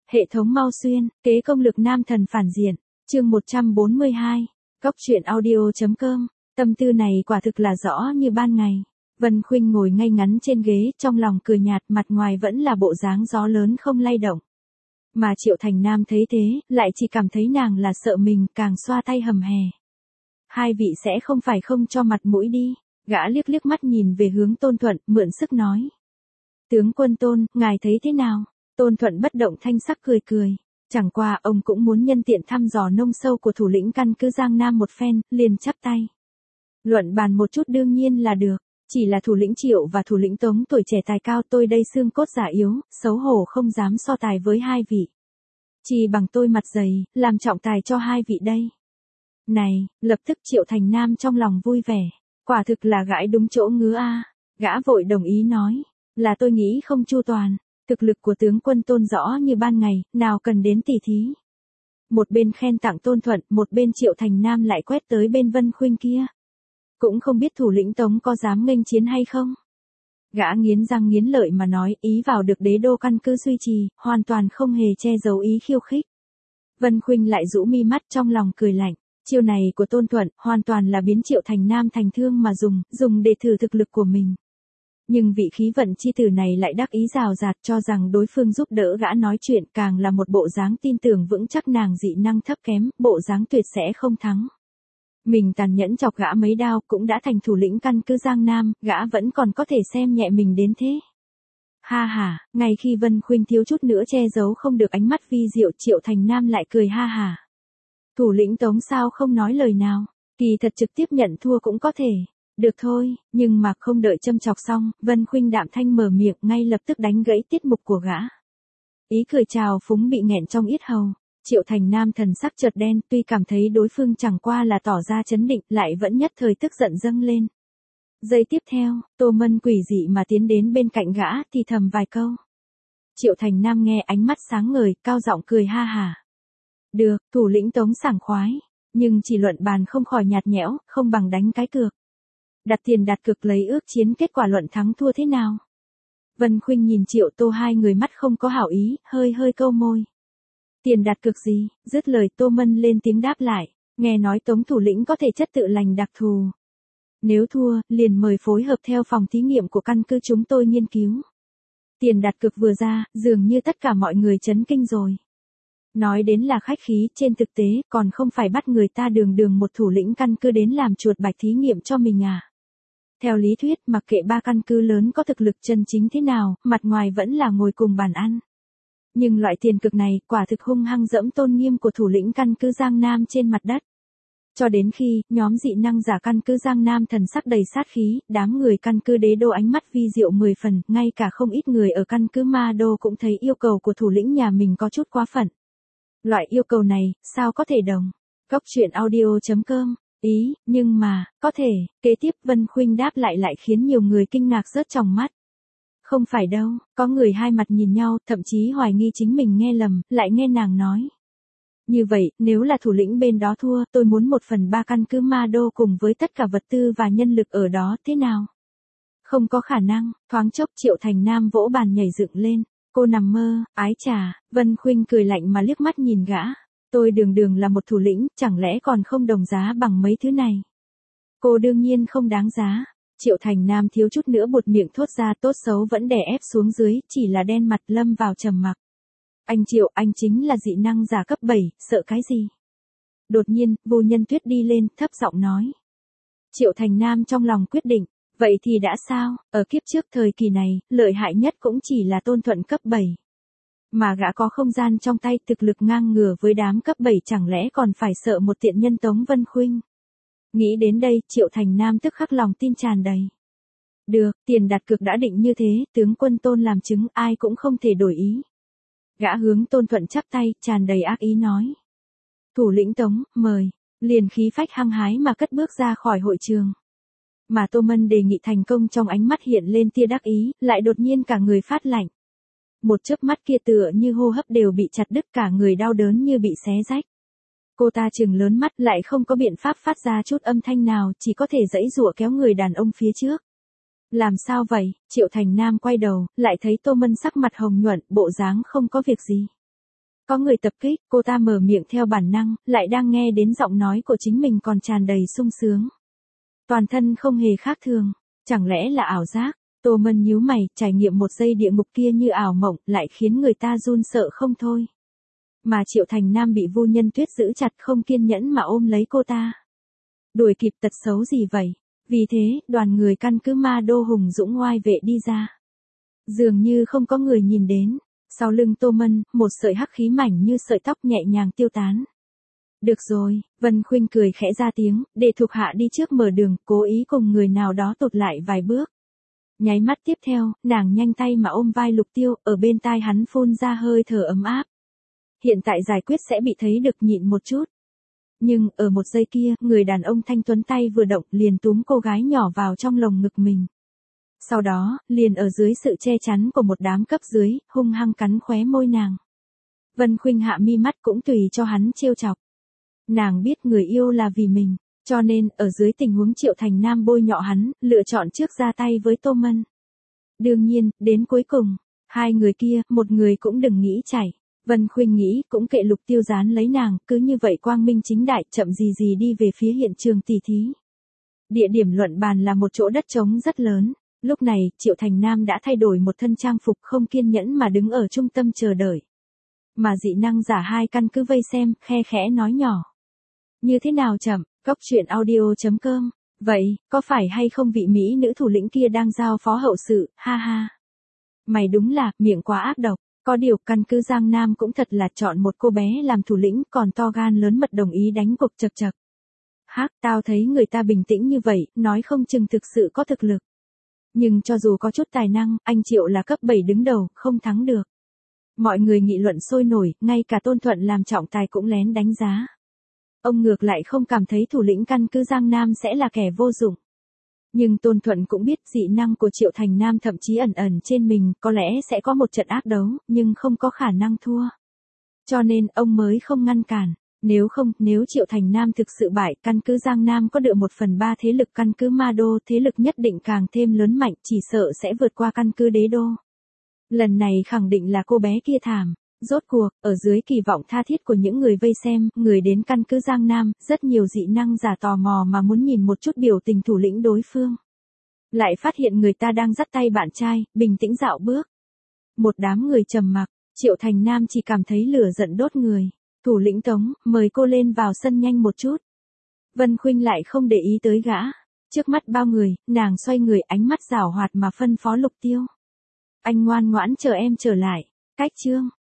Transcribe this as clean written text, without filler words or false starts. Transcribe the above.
Hệ thống mau xuyên, kế công lực nam thần phản diện, chương 142, Cóc truyện audio.com, tâm tư này quả thực là rõ như ban ngày. Vân Khuynh ngồi ngay ngắn trên ghế, trong lòng cười nhạt, mặt ngoài vẫn là bộ dáng gió lớn không lay động. Mà Triệu Thành Nam thấy thế, lại chỉ cảm thấy nàng là sợ mình, càng xoa tay hầm hè. Hai vị sẽ không phải không cho mặt mũi đi, gã liếc liếc mắt nhìn về hướng Tôn Thuận, mượn sức nói. Tướng quân Tôn, ngài thấy thế nào? Tôn Thuận bất động thanh sắc cười cười. Chẳng qua ông cũng muốn nhân tiện thăm dò nông sâu của thủ lĩnh căn cứ Giang Nam một phen, liền chắp tay. Luận bàn một chút đương nhiên là được, chỉ là thủ lĩnh Triệu và thủ lĩnh Tống tuổi trẻ tài cao, tôi đây xương cốt già yếu, xấu hổ không dám so tài với hai vị. Chỉ bằng tôi mặt dày, làm trọng tài cho hai vị đây. Này, lập tức Triệu Thành Nam trong lòng vui vẻ, quả thực là gãi đúng chỗ ngứa a. Gã vội đồng ý nói, là tôi nghĩ không chu toàn. Thực lực của tướng quân Tôn rõ như ban ngày, nào cần đến tỉ thí. Một bên khen tặng Tôn Thuận, một bên Triệu Thành Nam lại quét tới bên Vân Khuynh kia. Cũng không biết thủ lĩnh Tống có dám nghênh chiến hay không. Gã nghiến răng nghiến lợi mà nói, ý vào được đế đô căn cứ duy trì, hoàn toàn không hề che giấu ý khiêu khích. Vân Khuynh lại rũ mi mắt trong lòng cười lạnh. Chiêu này của Tôn Thuận, hoàn toàn là biến Triệu Thành Nam thành thương mà dùng để thử thực lực của mình. Nhưng vị khí vận chi tử này lại đắc ý rào rạt, cho rằng đối phương giúp đỡ gã nói chuyện, càng là một bộ dáng tin tưởng vững chắc nàng dị năng thấp kém, bộ dáng tuyệt sẽ không thắng. Mình tàn nhẫn chọc gã mấy đao, cũng đã thành thủ lĩnh căn cứ Giang Nam, gã vẫn còn có thể xem nhẹ mình đến thế. Ha ha, ngay khi Vân Khuynh thiếu chút nữa che giấu không được ánh mắt vi diệu, Triệu Thành Nam lại cười ha ha. Thủ lĩnh Tống sao không nói lời nào, kỳ thật trực tiếp nhận thua cũng có thể. Được thôi, nhưng mà không đợi châm chọc xong, Vân Khuynh đạm thanh mở miệng, ngay lập tức đánh gãy tiết mục của gã. Ý cười chào phúng bị nghẹn trong yết hầu. Triệu Thành Nam thần sắc chợt đen, tuy cảm thấy đối phương chẳng qua là tỏ ra chấn định, lại vẫn nhất thời tức giận dâng lên. Giây tiếp theo, Tô Mân quỷ dị mà tiến đến bên cạnh gã, thì thầm vài câu. Triệu Thành Nam nghe ánh mắt sáng ngời, cao giọng cười ha hả. Được, thủ lĩnh Tống sảng khoái, nhưng chỉ luận bàn không khỏi nhạt nhẽo, không bằng đánh cái cược. Đặt tiền đặt cược lấy ước chiến, kết quả luận thắng thua thế nào? Vân Khuynh nhìn Triệu Tô, hai người mắt không có hảo ý, hơi câu môi. Tiền đặt cược gì? Dứt lời Tô Mân lên tiếng đáp lại, nghe nói Tống thủ lĩnh có thể chất tự lành đặc thù. Nếu thua, liền mời phối hợp theo phòng thí nghiệm của căn cứ chúng tôi nghiên cứu. Tiền đặt cược vừa ra, dường như tất cả mọi người chấn kinh rồi. Nói đến là khách khí, trên thực tế, còn không phải bắt người ta đường một thủ lĩnh căn cứ đến làm chuột bạch thí nghiệm cho mình à. Theo lý thuyết, mặc kệ ba căn cứ lớn có thực lực chân chính thế nào, mặt ngoài vẫn là ngồi cùng bàn ăn. Nhưng loại tiền cực này, quả thực hung hăng dẫm tôn nghiêm của thủ lĩnh căn cứ Giang Nam trên mặt đất. Cho đến khi, nhóm dị năng giả căn cứ Giang Nam thần sắc đầy sát khí, đám người căn cứ đế đô ánh mắt vi diệu 10 phần, ngay cả không ít người ở căn cứ Ma Đô cũng thấy yêu cầu của thủ lĩnh nhà mình có chút quá phận. Loại yêu cầu này, sao có thể đồng? Cóc truyện audio.com, ý, nhưng mà, có thể, kế tiếp Vân Khuynh đáp lại khiến nhiều người kinh ngạc rớt tròng mắt. Không phải đâu, có người hai mặt nhìn nhau, thậm chí hoài nghi chính mình nghe lầm, lại nghe nàng nói. Như vậy, nếu là thủ lĩnh bên đó thua, tôi muốn 1/3 căn cứ Ma Đô cùng với tất cả vật tư và nhân lực ở đó, thế nào? Không có khả năng, thoáng chốc Triệu Thành Nam vỗ bàn nhảy dựng lên. Cô nằm mơ, ái chà, Vân Khuynh cười lạnh mà liếc mắt nhìn gã. Tôi đường là một thủ lĩnh, chẳng lẽ còn không đồng giá bằng mấy thứ này? Cô đương nhiên không đáng giá. Triệu Thành Nam thiếu chút nữa buột miệng thốt ra, tốt xấu vẫn đè ép xuống dưới, chỉ là đen mặt lâm vào trầm mặc. Anh Triệu, anh chính là dị năng giả cấp 7, sợ cái gì? Đột nhiên, Vô Nhân Tuyết đi lên, thấp giọng nói. Triệu Thành Nam trong lòng quyết định. Vậy thì đã sao, ở kiếp trước thời kỳ này, lợi hại nhất cũng chỉ là Tôn Thuận cấp 7. Mà gã có không gian trong tay, thực lực ngang ngửa với đám cấp 7, chẳng lẽ còn phải sợ một tiện nhân Tống Vân Khuynh. Nghĩ đến đây, Triệu Thành Nam tức khắc lòng tin tràn đầy. Được, tiền đặt cược đã định như thế, tướng quân Tôn làm chứng, ai cũng không thể đổi ý. Gã hướng Tôn Thuận chắp tay, tràn đầy ác ý nói. Thủ lĩnh Tống, mời, liền khí phách hăng hái mà cất bước ra khỏi hội trường. Mà Tô Mân đề nghị thành công trong ánh mắt hiện lên tia đắc ý, lại đột nhiên cả người phát lạnh. Một chớp mắt kia tựa như hô hấp đều bị chặt đứt, cả người đau đớn như bị xé rách. Cô ta trừng lớn mắt, lại không có biện pháp phát ra chút âm thanh nào, chỉ có thể giãy giụa kéo người đàn ông phía trước. Làm sao vậy? Triệu Thành Nam quay đầu, lại thấy Tô Mân sắc mặt hồng nhuận, bộ dáng không có việc gì. Có người tập kích, cô ta mở miệng theo bản năng, lại đang nghe đến giọng nói của chính mình còn tràn đầy sung sướng. Toàn thân không hề khác thường, chẳng lẽ là ảo giác? Tô Mân nhíu mày, trải nghiệm một giây địa ngục kia như ảo mộng, lại khiến người ta run sợ không thôi. Mà Triệu Thành Nam bị Vu Nhân Tuyết giữ chặt không kiên nhẫn mà ôm lấy cô ta. Đuổi kịp tật xấu gì vậy? Vì thế, đoàn người căn cứ Ma Đô hùng dũng oai vệ đi ra. Dường như không có người nhìn đến. Sau lưng Tô Mân, một sợi hắc khí mảnh như sợi tóc nhẹ nhàng tiêu tán. Được rồi, Vân Khuynh cười khẽ ra tiếng, để thuộc hạ đi trước mở đường, cố ý cùng người nào đó tụt lại vài bước. Nháy mắt tiếp theo, nàng nhanh tay mà ôm vai Lục Tiêu, ở bên tai hắn phun ra hơi thở ấm áp. Hiện tại giải quyết sẽ bị thấy được nhịn một chút. Nhưng, ở một giây kia, người đàn ông thanh tuấn tay vừa động liền túm cô gái nhỏ vào trong lồng ngực mình. Sau đó, liền ở dưới sự che chắn của một đám cấp dưới, hung hăng cắn khóe môi nàng. Vân Khuynh hạ mi mắt cũng tùy cho hắn trêu chọc. Nàng biết người yêu là vì mình, cho nên, ở dưới tình huống Triệu Thành Nam bôi nhọ hắn, lựa chọn trước ra tay với Tô Mân. Đương nhiên, đến cuối cùng, hai người kia, một người cũng đừng nghĩ chạy. Vân Khuynh nghĩ cũng kệ Lục Tiêu dán lấy nàng, cứ như vậy quang minh chính đại, chậm gì gì đi về phía hiện trường tỉ thí. Địa điểm luận bàn là một chỗ đất trống rất lớn. Lúc này, Triệu Thành Nam đã thay đổi một thân trang phục không kiên nhẫn mà đứng ở trung tâm chờ đợi. Mà dị năng giả hai căn cứ vây xem, khe khẽ nói nhỏ. Như thế nào chậm, Cóc Truyện Audio.com. Vậy, có phải hay không vị Mỹ nữ thủ lĩnh kia đang giao phó hậu sự, ha ha. Mày đúng là, miệng quá ác độc. Có điều, căn cứ Giang Nam cũng thật là chọn một cô bé làm thủ lĩnh, còn to gan lớn mật đồng ý đánh cuộc chật chật. Hắc, tao thấy người ta bình tĩnh như vậy, nói không chừng thực sự có thực lực. Nhưng cho dù có chút tài năng, anh Triệu là cấp 7 đứng đầu, không thắng được. Mọi người nghị luận sôi nổi, ngay cả Tôn Thuận làm trọng tài cũng lén đánh giá. Ông ngược lại không cảm thấy thủ lĩnh căn cứ Giang Nam sẽ là kẻ vô dụng. Nhưng Tôn Thuận cũng biết dị năng của Triệu Thành Nam thậm chí ẩn ẩn trên mình, có lẽ sẽ có một trận ác đấu, nhưng không có khả năng thua. Cho nên, ông mới không ngăn cản. Nếu không, nếu Triệu Thành Nam thực sự bại, căn cứ Giang Nam có được 1/3 thế lực căn cứ Ma Đô, thế lực nhất định càng thêm lớn mạnh, chỉ sợ sẽ vượt qua căn cứ Đế Đô. Lần này khẳng định là cô bé kia thảm. Rốt cuộc, ở dưới kỳ vọng tha thiết của những người vây xem, người đến căn cứ Giang Nam, rất nhiều dị năng giả tò mò mà muốn nhìn một chút biểu tình thủ lĩnh đối phương. Lại phát hiện người ta đang dắt tay bạn trai, bình tĩnh dạo bước. Một đám người trầm mặc, Triệu Thành Nam chỉ cảm thấy lửa giận đốt người. Thủ lĩnh Tống, mời cô lên vào sân nhanh một chút. Vân Khuynh lại không để ý tới gã. Trước mắt bao người, nàng xoay người ánh mắt giảo hoạt mà phân phó Lục Tiêu. Anh ngoan ngoãn chờ em trở lại. Cách chương.